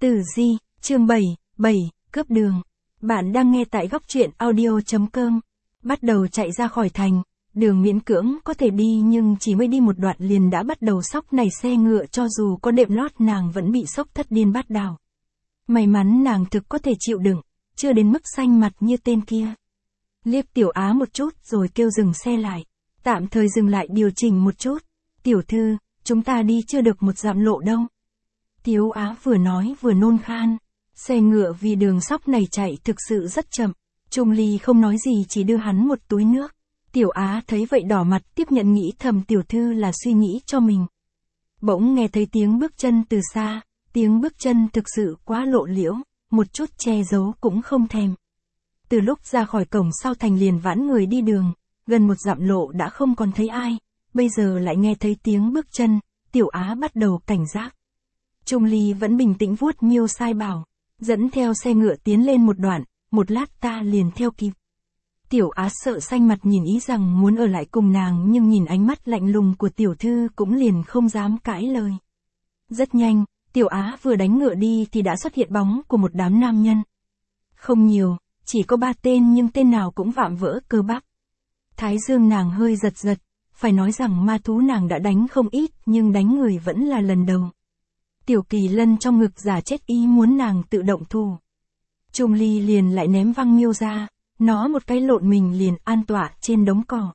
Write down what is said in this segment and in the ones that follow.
Tử Di, chương 7, cướp đường. Bạn đang nghe tại góc truyện audio.com. Bắt đầu chạy ra khỏi thành, đường miễn cưỡng có thể đi nhưng chỉ mới đi một đoạn liền đã bắt đầu sóc nảy xe ngựa, cho dù có đệm lót nàng vẫn bị sốc thất điên bát đảo. May mắn nàng thực có thể chịu đựng, chưa đến mức xanh mặt như tên kia. Liếc Tiểu Á một chút rồi kêu dừng xe lại. Tạm thời dừng lại điều chỉnh một chút. Tiểu thư, chúng ta đi chưa được một dặm lộ đâu. Tiểu Á vừa nói vừa nôn khan. Xe ngựa vì đường sóc này chạy thực sự rất chậm. Trung Ly không nói gì, chỉ đưa hắn một túi nước. Tiểu Á thấy vậy đỏ mặt tiếp nhận, nghĩ thầm tiểu thư là suy nghĩ cho mình. Bỗng nghe thấy tiếng bước chân từ xa. Tiếng bước chân thực sự quá lộ liễu, một chút che giấu cũng không thèm. Từ lúc ra khỏi cổng sau thành liền vãn người đi đường, gần một dặm lộ đã không còn thấy ai, bây giờ lại nghe thấy tiếng bước chân, Tiểu Á bắt đầu cảnh giác. Trung Ly vẫn bình tĩnh vuốt miêu sai bảo, dẫn theo xe ngựa tiến lên một đoạn, một lát ta liền theo kịp. Tiểu Á sợ xanh mặt nhìn ý rằng muốn ở lại cùng nàng, nhưng nhìn ánh mắt lạnh lùng của tiểu thư cũng liền không dám cãi lời. Rất nhanh, Tiểu Á vừa đánh ngựa đi thì đã xuất hiện bóng của một đám nam nhân. Không nhiều, chỉ có 3 tên nhưng tên nào cũng vạm vỡ cơ bắp. Thái dương nàng hơi giật giật, phải nói rằng ma thú nàng đã đánh không ít nhưng đánh người vẫn là lần đầu. Tiểu Kỳ Lân trong ngực giả chết ý muốn nàng tự động thủ. Trung Ly liền lại ném văng miêu ra, nó một cái lộn mình liền an tọa trên đống cỏ.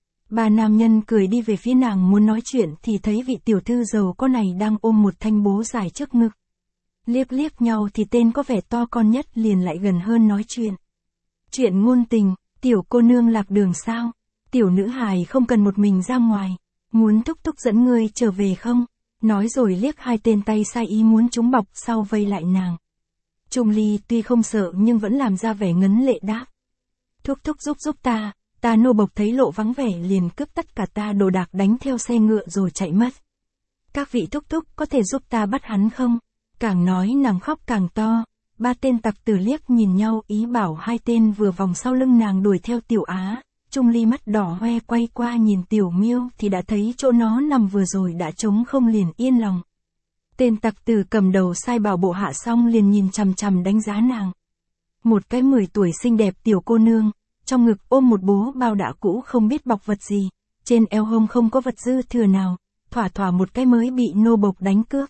3 nam nhân cười đi về phía nàng muốn nói chuyện thì thấy vị tiểu thư giàu có này đang ôm một thanh bố dài trước ngực. Liếc liếc nhau thì tên có vẻ to con nhất liền lại gần hơn nói chuyện. Chuyện ngôn tình, tiểu cô nương lạc đường sao? Tiểu nữ hài không cần một mình ra ngoài, muốn thúc thúc dẫn ngươi trở về không? Nói rồi liếc 2 tên tay sai ý muốn chúng bọc sau vây lại nàng. Trung Ly tuy không sợ nhưng vẫn làm ra vẻ ngấn lệ đáp. Thúc thúc giúp ta nô bộc thấy lộ vắng vẻ liền cướp tất cả ta đồ đạc đánh theo xe ngựa rồi chạy mất. Các vị thúc thúc có thể giúp ta bắt hắn không? Càng nói nàng khóc càng to. 3 tên tặc tử liếc nhìn nhau ý bảo 2 tên vừa vòng sau lưng nàng đuổi theo Tiểu Á. Trung Ly mắt đỏ hoe quay qua nhìn Tiểu Miêu thì đã thấy chỗ nó nằm vừa rồi đã trống không liền yên lòng. Tên tặc tử cầm đầu sai bảo bộ hạ xong liền nhìn chằm chằm đánh giá nàng. Một cái 10 tuổi xinh đẹp tiểu cô nương, trong ngực ôm một bố bao đã cũ không biết bọc vật gì, trên eo hông không có vật dư thừa nào, thỏa một cái mới bị nô bộc đánh cướp.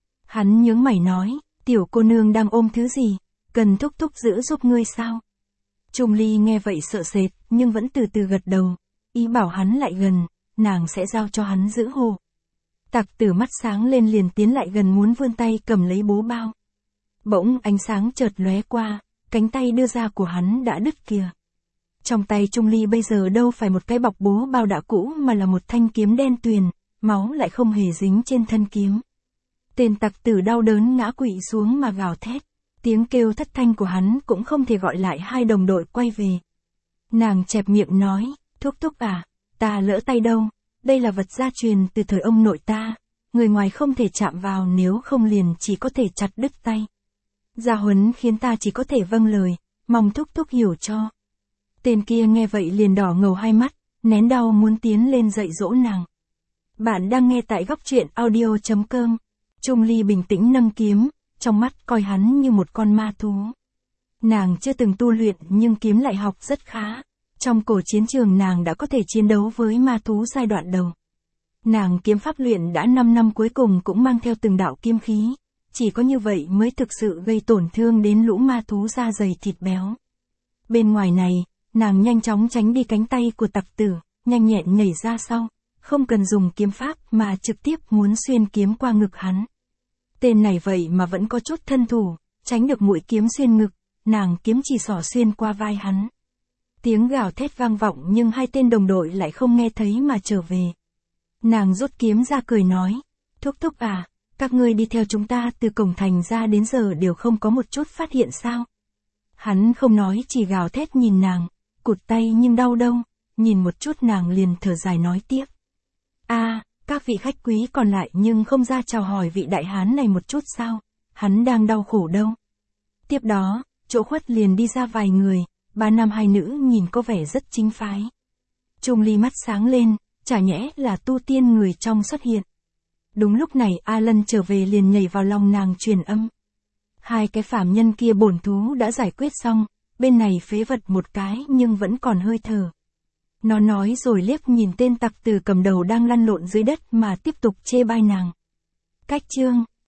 Hắn nhướng mày nói, tiểu cô nương đang ôm thứ gì, cần thúc thúc giữ giúp ngươi sao? Trung Ly nghe vậy sợ sệt, nhưng vẫn từ từ gật đầu, ý bảo hắn lại gần, nàng sẽ giao cho hắn giữ hộ. Tặc tử mắt sáng lên liền tiến lại gần muốn vươn tay cầm lấy bố bao. Bỗng ánh sáng chợt lóe qua, cánh tay đưa ra của hắn đã đứt kìa. Trong tay Trung Ly bây giờ đâu phải một cái bọc bố bao đã cũ mà là một thanh kiếm đen tuyền, máu lại không hề dính trên thân kiếm. Tên tặc tử đau đớn ngã quỵ xuống mà gào thét, tiếng kêu thất thanh của hắn cũng không thể gọi lại 2 đồng đội quay về. Nàng chẹp miệng nói, thúc thúc à, ta lỡ tay đâu, đây là vật gia truyền từ thời ông nội ta, người ngoài không thể chạm vào nếu không liền chỉ có thể chặt đứt tay. Gia huấn khiến ta chỉ có thể vâng lời, mong thúc thúc hiểu cho. Tên kia nghe vậy liền đỏ ngầu 2 mắt, nén đau muốn tiến lên dạy dỗ nàng. Bạn đang nghe tại góc truyện audio.com. Trung Ly bình tĩnh nâng kiếm, trong mắt coi hắn như một con ma thú. Nàng chưa từng tu luyện nhưng kiếm lại học rất khá. Trong cổ chiến trường nàng đã có thể chiến đấu với ma thú giai đoạn đầu. Nàng kiếm pháp luyện đã 5 năm cuối cùng cũng mang theo từng đạo kiếm khí. Chỉ có như vậy mới thực sự gây tổn thương đến lũ ma thú da dày thịt béo. Bên ngoài này, nàng nhanh chóng tránh đi cánh tay của tặc tử, nhanh nhẹn nhảy ra sau, không cần dùng kiếm pháp mà trực tiếp muốn xuyên kiếm qua ngực hắn. Tên này vậy mà vẫn có chút thân thủ, tránh được mũi kiếm xuyên ngực, nàng kiếm chỉ xỏ xuyên qua vai hắn. Tiếng gào thét vang vọng nhưng 2 tên đồng đội lại không nghe thấy mà trở về. Nàng rút kiếm ra cười nói, thúc thúc à, các ngươi đi theo chúng ta từ cổng thành ra đến giờ đều không có một chút phát hiện sao? Hắn không nói chỉ gào thét nhìn nàng, cụt tay nhưng đau đâu, nhìn một chút nàng liền thở dài nói tiếp. Các vị khách quý còn lại nhưng không ra chào hỏi vị đại hán này một chút sao, hắn đang đau khổ đâu. Tiếp đó, chỗ khuất liền đi ra vài người, 3 nam 2 nữ nhìn có vẻ rất chính phái. Trung Ly mắt sáng lên, chả nhẽ là tu tiên người trong xuất hiện. Đúng lúc này A Lân trở về liền nhảy vào lòng nàng truyền âm. Hai cái phàm nhân kia bổn thú đã giải quyết xong, bên này phế vật một cái nhưng vẫn còn hơi thở. Nó nói rồi liếc nhìn tên tặc tử cầm đầu đang lăn lộn dưới đất mà tiếp tục chê bai nàng. Cách chương